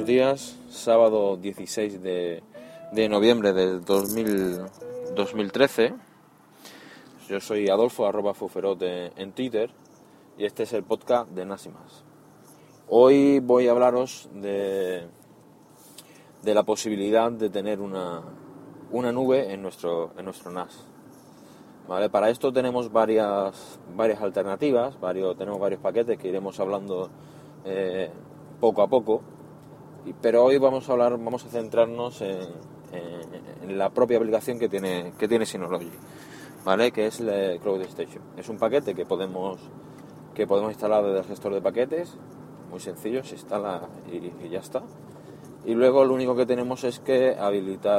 buenos días. Sábado 16 de noviembre del 2013. Yo soy Adolfo, @Fuferot en Twitter, y este es el podcast de NAS y más. Hoy voy a hablaros de la posibilidad de tener una nube en nuestro NAS. ¿Vale? Para esto tenemos varias alternativas, tenemos varios paquetes que iremos hablando poco a poco, pero hoy vamos a centrarnos en la propia aplicación que tiene Synology, ¿vale? Que es la CloudStation. Es un paquete que podemos instalar desde el gestor de paquetes, muy sencillo, se instala y ya está. Y luego lo único que tenemos es que habilitar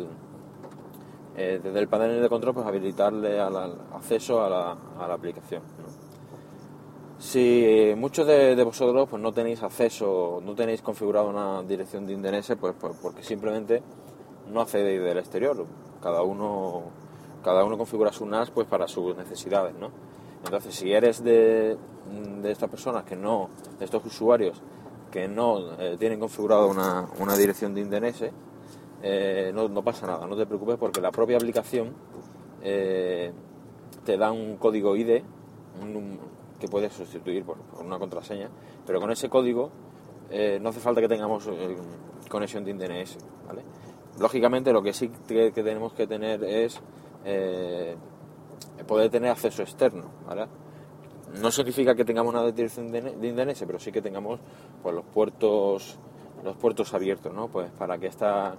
desde el panel de control, pues habilitarle acceso a la aplicación, ¿no? Si muchos de vosotros pues no tenéis acceso, no tenéis configurado una dirección de DNS, pues porque simplemente no accedéis del exterior. Cada uno configura su NAS pues para sus necesidades, ¿no? Entonces, si eres de estas personas de estos usuarios que no tienen configurado una dirección de DNS, no pasa nada, no te preocupes, porque la propia aplicación te da un código ID que puedes sustituir por una contraseña, pero con ese código no hace falta que tengamos conexión de DNS, ¿vale? Lógicamente, lo que sí que tenemos que tener es poder tener acceso externo, ¿vale? No significa que tengamos una dirección de DNS, pero sí que tengamos pues los puertos abiertos, ¿no? Pues para que esta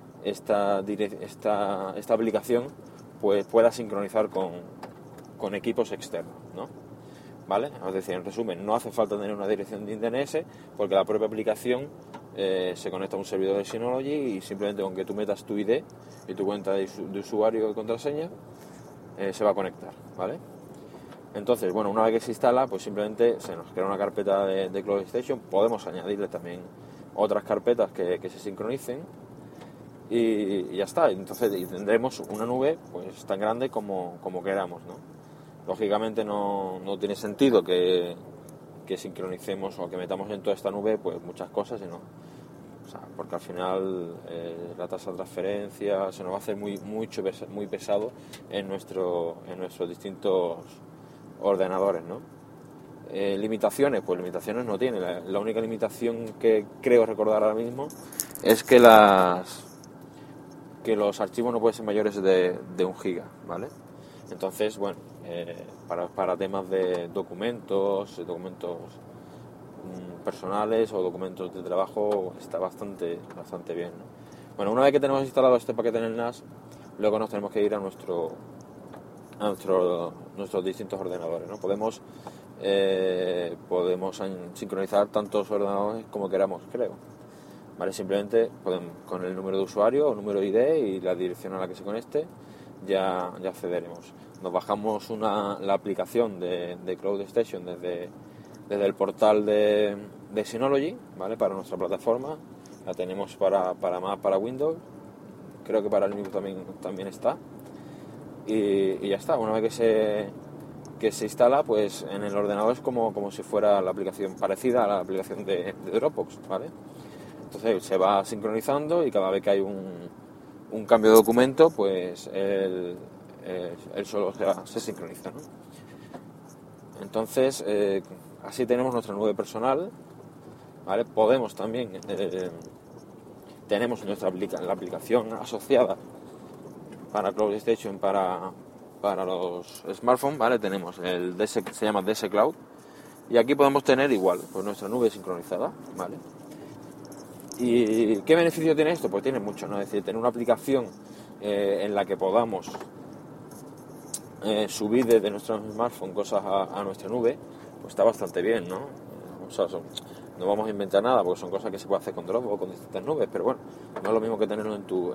aplicación pues pueda sincronizar con equipos externos, ¿no? ¿Vale? Es decir, en resumen, no hace falta tener una dirección de DNS, porque la propia aplicación se conecta a un servidor de Synology, y simplemente con que tú metas tu ID y tu cuenta de usuario y contraseña se va a conectar, ¿vale? Entonces, bueno, una vez que se instala, pues simplemente se nos crea una carpeta de CloudStation. Podemos añadirle también otras carpetas que se sincronicen, y ya está. Entonces tendremos una nube pues tan grande como queramos, ¿no? Lógicamente no tiene sentido que sincronicemos o que metamos en toda esta nube pues muchas cosas, porque al final la tasa de transferencia se nos va a hacer muy pesado en nuestros distintos ordenadores, ¿no? Limitaciones, pues limitaciones no tiene. La única limitación que creo recordar ahora mismo es que los archivos no pueden ser mayores de 1 giga, ¿vale? Entonces, bueno, para temas de documentos personales o documentos de trabajo está bastante bien, ¿no? Bueno, una vez que tenemos instalado este paquete en el NAS, luego nos tenemos que ir a nuestros distintos ordenadores, ¿no? Podemos sincronizar tantos ordenadores como queramos, creo, ¿vale? Simplemente con el número de usuario o número ID y la dirección a la que se conecte ya accederemos. Nos bajamos la aplicación de CloudStation desde el portal de Synology, ¿vale? Para nuestra plataforma. La tenemos para Mac, para Windows, creo que para Linux también está, y ya está. Una vez que se instala, pues en el ordenador es como si fuera la aplicación parecida a la aplicación de Dropbox, ¿vale? Entonces se va sincronizando, y cada vez que hay un cambio de documento, pues él solo se sincroniza, ¿no? Entonces, así tenemos nuestra nube personal, ¿vale? Podemos también, tenemos la aplicación asociada para CloudStation para los smartphones, ¿vale? Tenemos se llama DS Cloud, y aquí podemos tener igual pues nuestra nube sincronizada, ¿vale? ¿Y qué beneficio tiene esto? Pues tiene mucho, ¿no? Es decir, tener una aplicación en la que podamos subir desde nuestro smartphone cosas a nuestra nube, pues está bastante bien, ¿no? O sea, no vamos a inventar nada, porque son cosas que se puede hacer con Dropbox o con distintas nubes, pero bueno, no es lo mismo que tenerlo en tu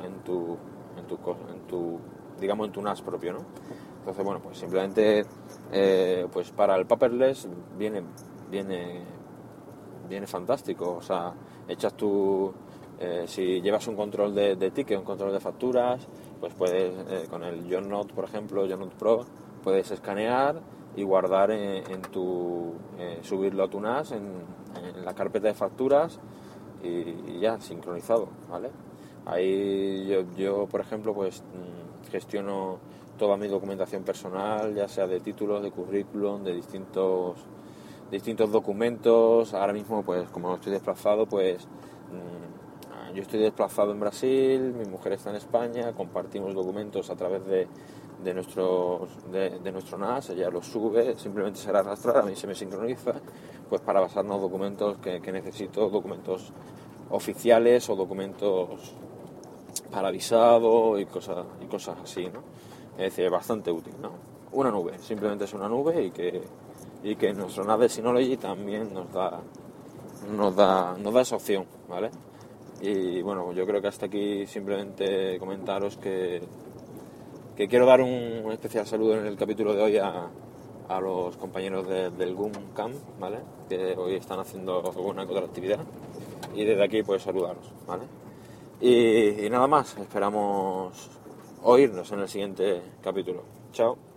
NAS propio, ¿no? Entonces, bueno, pues simplemente pues para el paperless viene fantástico. O sea, echas si llevas un control de ticket, un control de facturas, pues puedes, con el YourNote, por ejemplo, YourNote Pro, puedes escanear y guardar subirlo a tu NAS en la carpeta de facturas, y ya, sincronizado, ¿vale? Ahí yo por ejemplo, pues gestiono toda mi documentación personal, ya sea de títulos, de currículum, de distintos documentos. Ahora mismo, pues como estoy desplazado, pues yo estoy desplazado en Brasil, mi mujer está en España, compartimos documentos a través de nuestro NAS, ella los sube, simplemente será arrastrar, a mí se me sincroniza, pues para basarnos documentos que necesito, documentos oficiales o documentos para visado y cosas así, ¿no? Es decir, es bastante útil, ¿no? Una nube, simplemente es una nube y que nuestro NAS de Synology también nos da esa opción, ¿vale? Y bueno, yo creo que hasta aquí simplemente comentaros que quiero dar un especial saludo en el capítulo de hoy a los compañeros del GUM Camp, ¿vale? Que hoy están haciendo alguna que otra actividad y desde aquí pues saludaros, ¿vale? Y nada más, esperamos oírnos en el siguiente capítulo. Chao.